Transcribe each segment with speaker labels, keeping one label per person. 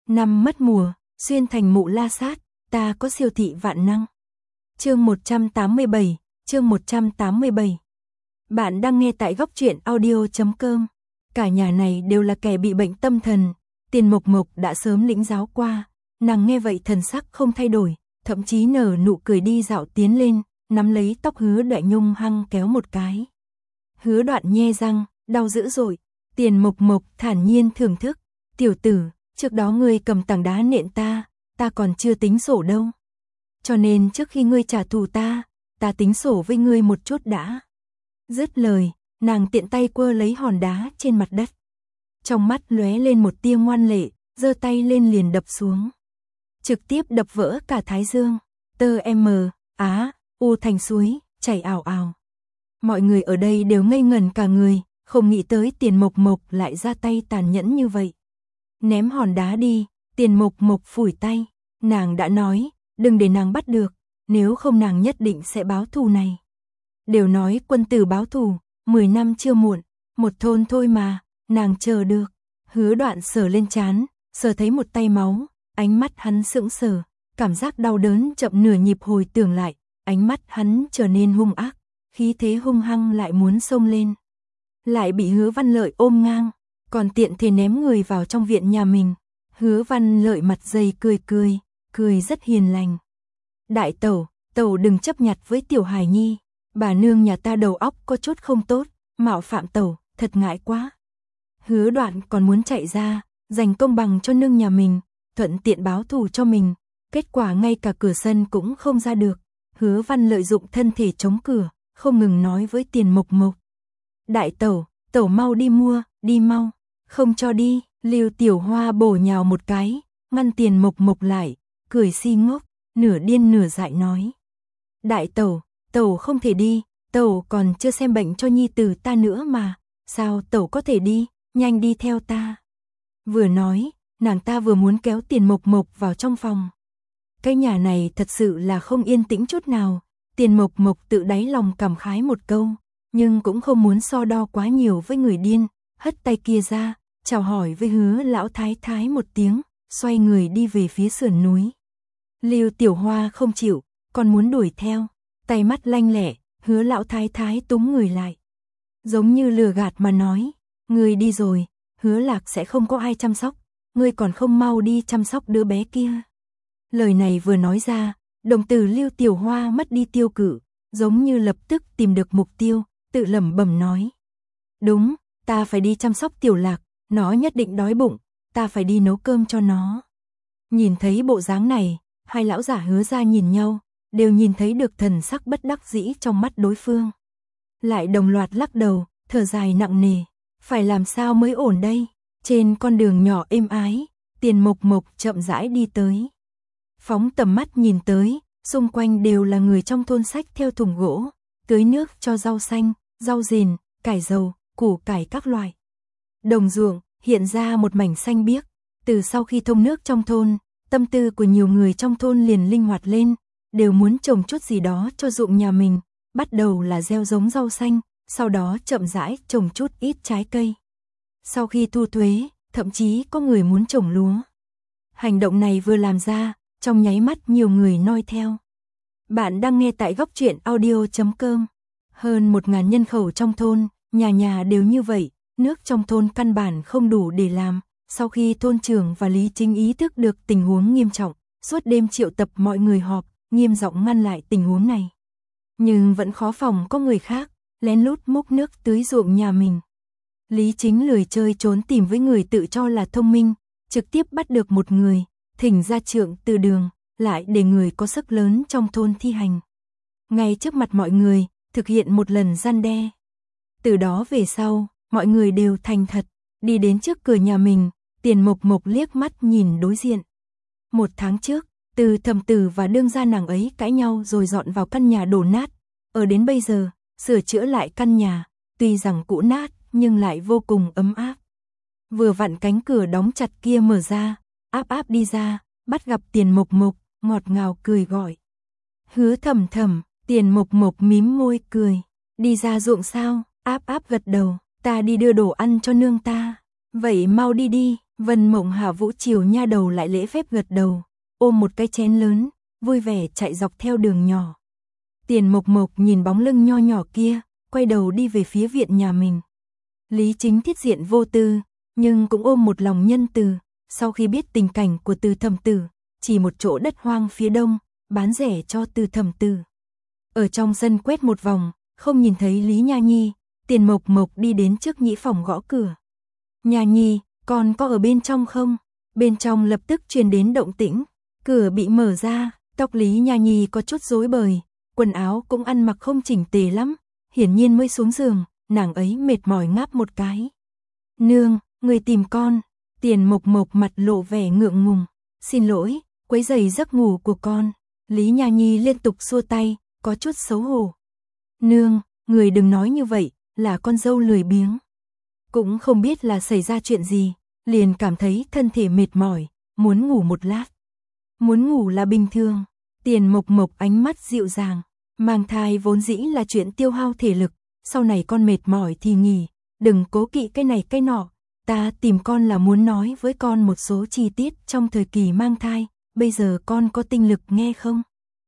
Speaker 1: Năm mất mùa, xuyên thành mụ la sát, ta có siêu thị vạn năng. Chương 187, chương 187. Bạn đang nghe tại góc truyện audio.com. Cả nhà này đều là kẻ bị bệnh tâm thần, Tiền Mộc Mộc đã sớm lĩnh giáo qua, nàng nghe vậy thần sắc không thay đổi, thậm chí nở nụ cười đi dạo tiến lên, nắm lấy tóc Hứa Đoạn Nhung hăng kéo một cái. Hứa Đoạn nhe răng, đau dữ dội, Tiền Mộc Mộc thản nhiên thưởng thức, tiểu tử, trước đó ngươi cầm tảng đá nện ta còn chưa tính sổ đâu. Cho nên trước khi ngươi trả thù ta tính sổ với ngươi một chút đã. Dứt lời, nàng tiện tay quơ lấy hòn đá trên mặt đất. Trong mắt lóe lên một tia ngoan lệ, giơ tay lên liền đập xuống. Trực tiếp đập vỡ cả thái dương, u thành suối, chảy ào ào. Mọi người ở đây đều ngây ngẩn cả người, không nghĩ tới Tiền Mộc Mộc lại ra tay tàn nhẫn như vậy. Ném hòn đá đi, Tiền Mộc Mộc phủi tay, nàng đã nói, đừng để nàng bắt được, nếu không nàng nhất định sẽ báo thù này. Đều nói quân tử báo thù, 10 năm chưa muộn, một thôn thôi mà, nàng chờ được. Hứa Đoạn sờ lên trán, sờ thấy một tay máu, ánh mắt hắn sững sờ, cảm giác đau đớn chậm nửa nhịp hồi tưởng lại, ánh mắt hắn trở nên hung ác, khí thế hung hăng lại muốn xông lên. Lại bị Hứa Văn Lợi ôm ngang, còn tiện thể ném người vào trong viện nhà mình. Hứa Văn Lợi mặt dày cười rất hiền lành. Đại tẩu đừng chấp nhặt với tiểu hài nhi, bà nương nhà ta đầu óc có chút không tốt, mạo phạm tẩu, thật ngại quá. Hứa Đoạn còn muốn chạy ra, giành công bằng cho nương nhà mình, thuận tiện báo thù cho mình, kết quả ngay cả cửa sân cũng không ra được. Hứa Văn lợi dụng thân thể chống cửa, không ngừng nói với Tiền Mộc Mộc. Đại tẩu mau đi mua, đi mau, không cho đi. Lưu Tiểu Hoa bổ nhào một cái, ngăn Tiền Mộc Mộc lại, cười si ngốc, nửa điên nửa dại nói. Đại tẩu không thể đi, tẩu còn chưa xem bệnh cho nhi tử ta nữa mà, sao tẩu có thể đi, nhanh đi theo ta. Vừa nói, nàng ta vừa muốn kéo Tiền Mộc Mộc vào trong phòng. Cái nhà này thật sự là không yên tĩnh chút nào, Tiền Mộc Mộc tự đáy lòng cảm khái một câu, nhưng cũng không muốn so đo quá nhiều với người điên, hất tay kia ra, chào hỏi với Hứa lão thái thái một tiếng, xoay người đi về phía sườn núi. Lưu Tiểu Hoa không chịu, còn muốn đuổi theo, tay mắt lanh lẹ, Hứa lão thái thái túm người lại. Giống như lừa gạt mà nói, ngươi đi rồi, Hứa Lạc sẽ không có ai chăm sóc, ngươi còn không mau đi chăm sóc đứa bé kia. Lời này vừa nói ra, đồng tử Lưu Tiểu Hoa mất đi tiêu cự, giống như lập tức tìm được mục tiêu, tự lẩm bẩm nói. Đúng, ta phải đi chăm sóc Tiểu Lạc, nó nhất định đói bụng, ta phải đi nấu cơm cho nó. Nhìn thấy bộ dáng này, hai lão giả Hứa ra nhìn nhau, đều nhìn thấy được thần sắc bất đắc dĩ trong mắt đối phương. Lại đồng loạt lắc đầu, thở dài nặng nề, phải làm sao mới ổn đây? Trên con đường nhỏ êm ái, Tiền Mộc Mộc chậm rãi đi tới. Phóng tầm mắt nhìn tới, xung quanh đều là người trong thôn xách theo thùng gỗ, tưới nước cho rau xanh, rau rền, cải dầu, củ cải các loại. Đồng ruộng hiện ra một mảnh xanh biếc, từ sau khi thông nước trong thôn, tâm tư của nhiều người trong thôn liền linh hoạt lên, đều muốn trồng chút gì đó cho ruộng nhà mình, bắt đầu là gieo giống rau xanh, sau đó chậm rãi trồng chút ít trái cây. Sau khi thu thuế, thậm chí có người muốn trồng lúa. Hành động này vừa làm ra, trong nháy mắt nhiều người noi theo. Bạn đang nghe tại góc truyện audio.com. Hơn 1000 nhân khẩu trong thôn, nhà nhà đều như vậy, nước trong thôn căn bản không đủ để làm. Sau khi thôn trưởng và Lý Chính ý thức được tình huống nghiêm trọng, suốt đêm triệu tập mọi người họp, nghiêm giọng ngăn lại tình huống này. Nhưng vẫn khó phòng có người khác lén lút múc nước tưới ruộng nhà mình. Lý Chính lười chơi trốn tìm với người tự cho là thông minh, trực tiếp bắt được một người, thỉnh ra Trượng Từ Đường, lại để người có sức lớn trong thôn thi hành. Ngay trước mặt mọi người, thực hiện một lần răn đe. Từ đó về sau, mọi người đều thành thật, đi đến trước cửa nhà mình, Tiền Mộc Mộc liếc mắt nhìn đối diện. 1 tháng trước, Từ Thẩm Tử và đương gia nàng ấy cãi nhau rồi dọn vào căn nhà đổ nát, ở đến bây giờ, sửa chữa lại căn nhà, tuy rằng cũ nát nhưng lại vô cùng ấm áp. Vừa vặn cánh cửa đóng chặt kia mở ra, áp đi ra, bắt gặp Tiền Mộc Mộc, ngọt ngào cười gọi. Hứa Thẩm Thẩm, Tiền Mộc Mộc mím môi cười, đi ra ruộng sao? Áp gật đầu, ta đi đưa đồ ăn cho nương ta. Vậy mau đi đi, Vân Mộng Hạ Vũ chiều nha đầu lại lễ phép gật đầu, ôm một cái chén lớn, vui vẻ chạy dọc theo đường nhỏ. Tiền Mộc Mộc nhìn bóng lưng nho nhỏ kia, quay đầu đi về phía viện nhà mình. Lý Chính thiết diện vô tư, nhưng cũng ôm một lòng nhân từ, sau khi biết tình cảnh của Từ Thẩm Tử, chỉ một chỗ đất hoang phía đông, bán rẻ cho Từ Thẩm Tử. Ở trong sân quét một vòng, không nhìn thấy Lý Nha Nhi, Tiền Mộc Mộc đi đến trước nhĩ phòng gõ cửa. Nha Nhi, con có ở bên trong không? Bên trong lập tức truyền đến động tĩnh, cửa bị mở ra, tóc Lý Nha Nhi có chút rối bời, quần áo cũng ăn mặc không chỉnh tề lắm, hiển nhiên mới xuống giường, nàng ấy mệt mỏi ngáp một cái. Nương, người tìm con. Tiền Mộc Mộc mặt lộ vẻ ngượng ngùng, xin lỗi, quấy rầy giấc ngủ của con. Lý Nha Nhi liên tục xua tay, có chút xấu hổ. Nương, người đừng nói như vậy, là con dâu lười biếng. Cũng không biết là xảy ra chuyện gì, liền cảm thấy thân thể mệt mỏi, muốn ngủ một lát. Muốn ngủ là bình thường. Tiền Mộc Mộc ánh mắt dịu dàng, mang thai vốn dĩ là chuyện tiêu hao thể lực, sau này con mệt mỏi thì nghỉ, đừng cố kỵ cái này cái nọ. Ta tìm con là muốn nói với con một số chi tiết trong thời kỳ mang thai, bây giờ con có tinh lực nghe không?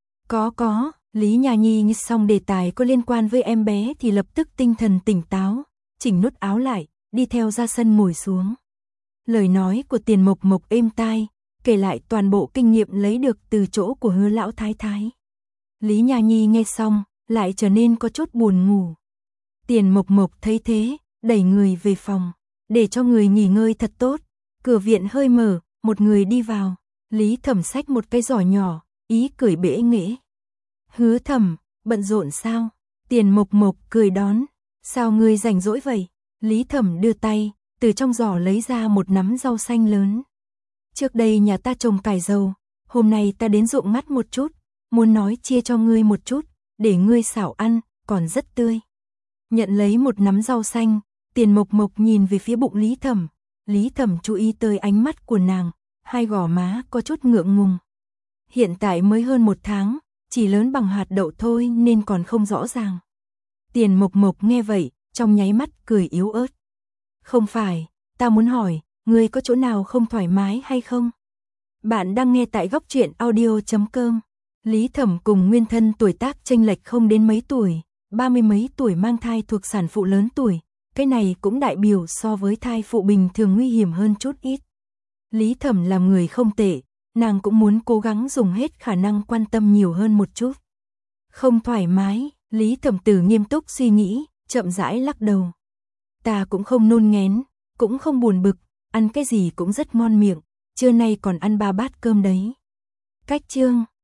Speaker 1: Có, Lý Nha Nhi nghe xong đề tài có liên quan với em bé thì lập tức tinh thần tỉnh táo, chỉnh nút áo lại, đi theo ra sân ngồi xuống. Lời nói của Tiền Mộc Mộc êm tai, kể lại toàn bộ kinh nghiệm lấy được từ chỗ của Hứa lão thái thái. Lý Nha Nhi nghe xong, lại trở nên có chút buồn ngủ. Tiền Mộc Mộc thấy thế, đẩy người về phòng, để cho người nghỉ ngơi thật tốt. Cửa viện hơi mở, một người đi vào. Lý Thẩm xách một cái giỏ nhỏ, ý cười bẽ nghễ. Hứa Thẩm, bận rộn sao? Tiền Mộc Mộc cười đón. Sao ngươi rảnh rỗi vậy? Lý Thẩm đưa tay, từ trong giỏ lấy ra một nắm rau xanh lớn. Trước đây nhà ta trồng cải dầu, hôm nay ta đến ruộng ngắt một chút, muốn nói chia cho ngươi một chút, để ngươi xảo ăn, còn rất tươi. Nhận lấy một nắm rau xanh, Tiền Mộc Mộc nhìn về phía bụng Lý Thẩm. Lý Thẩm chú ý tới ánh mắt của nàng, hai gò má có chút ngượng ngùng. Hiện tại mới hơn 1 tháng, chỉ lớn bằng hạt đậu thôi nên còn không rõ ràng. Tiền Mộc Mộc nghe vậy, trong nháy mắt cười yếu ớt. Không phải, ta muốn hỏi, ngươi có chỗ nào không thoải mái hay không? Bạn đang nghe tại Góc Truyện Audio.com. Lý Thẩm cùng nguyên thân tuổi tác chênh lệch không đến mấy tuổi, 30 mấy tuổi mang thai thuộc sản phụ lớn tuổi, cái này cũng đại biểu so với thai phụ bình thường nguy hiểm hơn chút ít. Lý Thẩm làm người không tệ, nàng cũng muốn cố gắng dùng hết khả năng quan tâm nhiều hơn một chút. Không thoải mái, Lý Thẩm Tử nghiêm túc suy nghĩ, chậm rãi lắc đầu. Ta cũng không nôn ngén, cũng không buồn bực, ăn cái gì cũng rất ngon miệng, trưa nay còn ăn 3 bát cơm đấy. Cách chương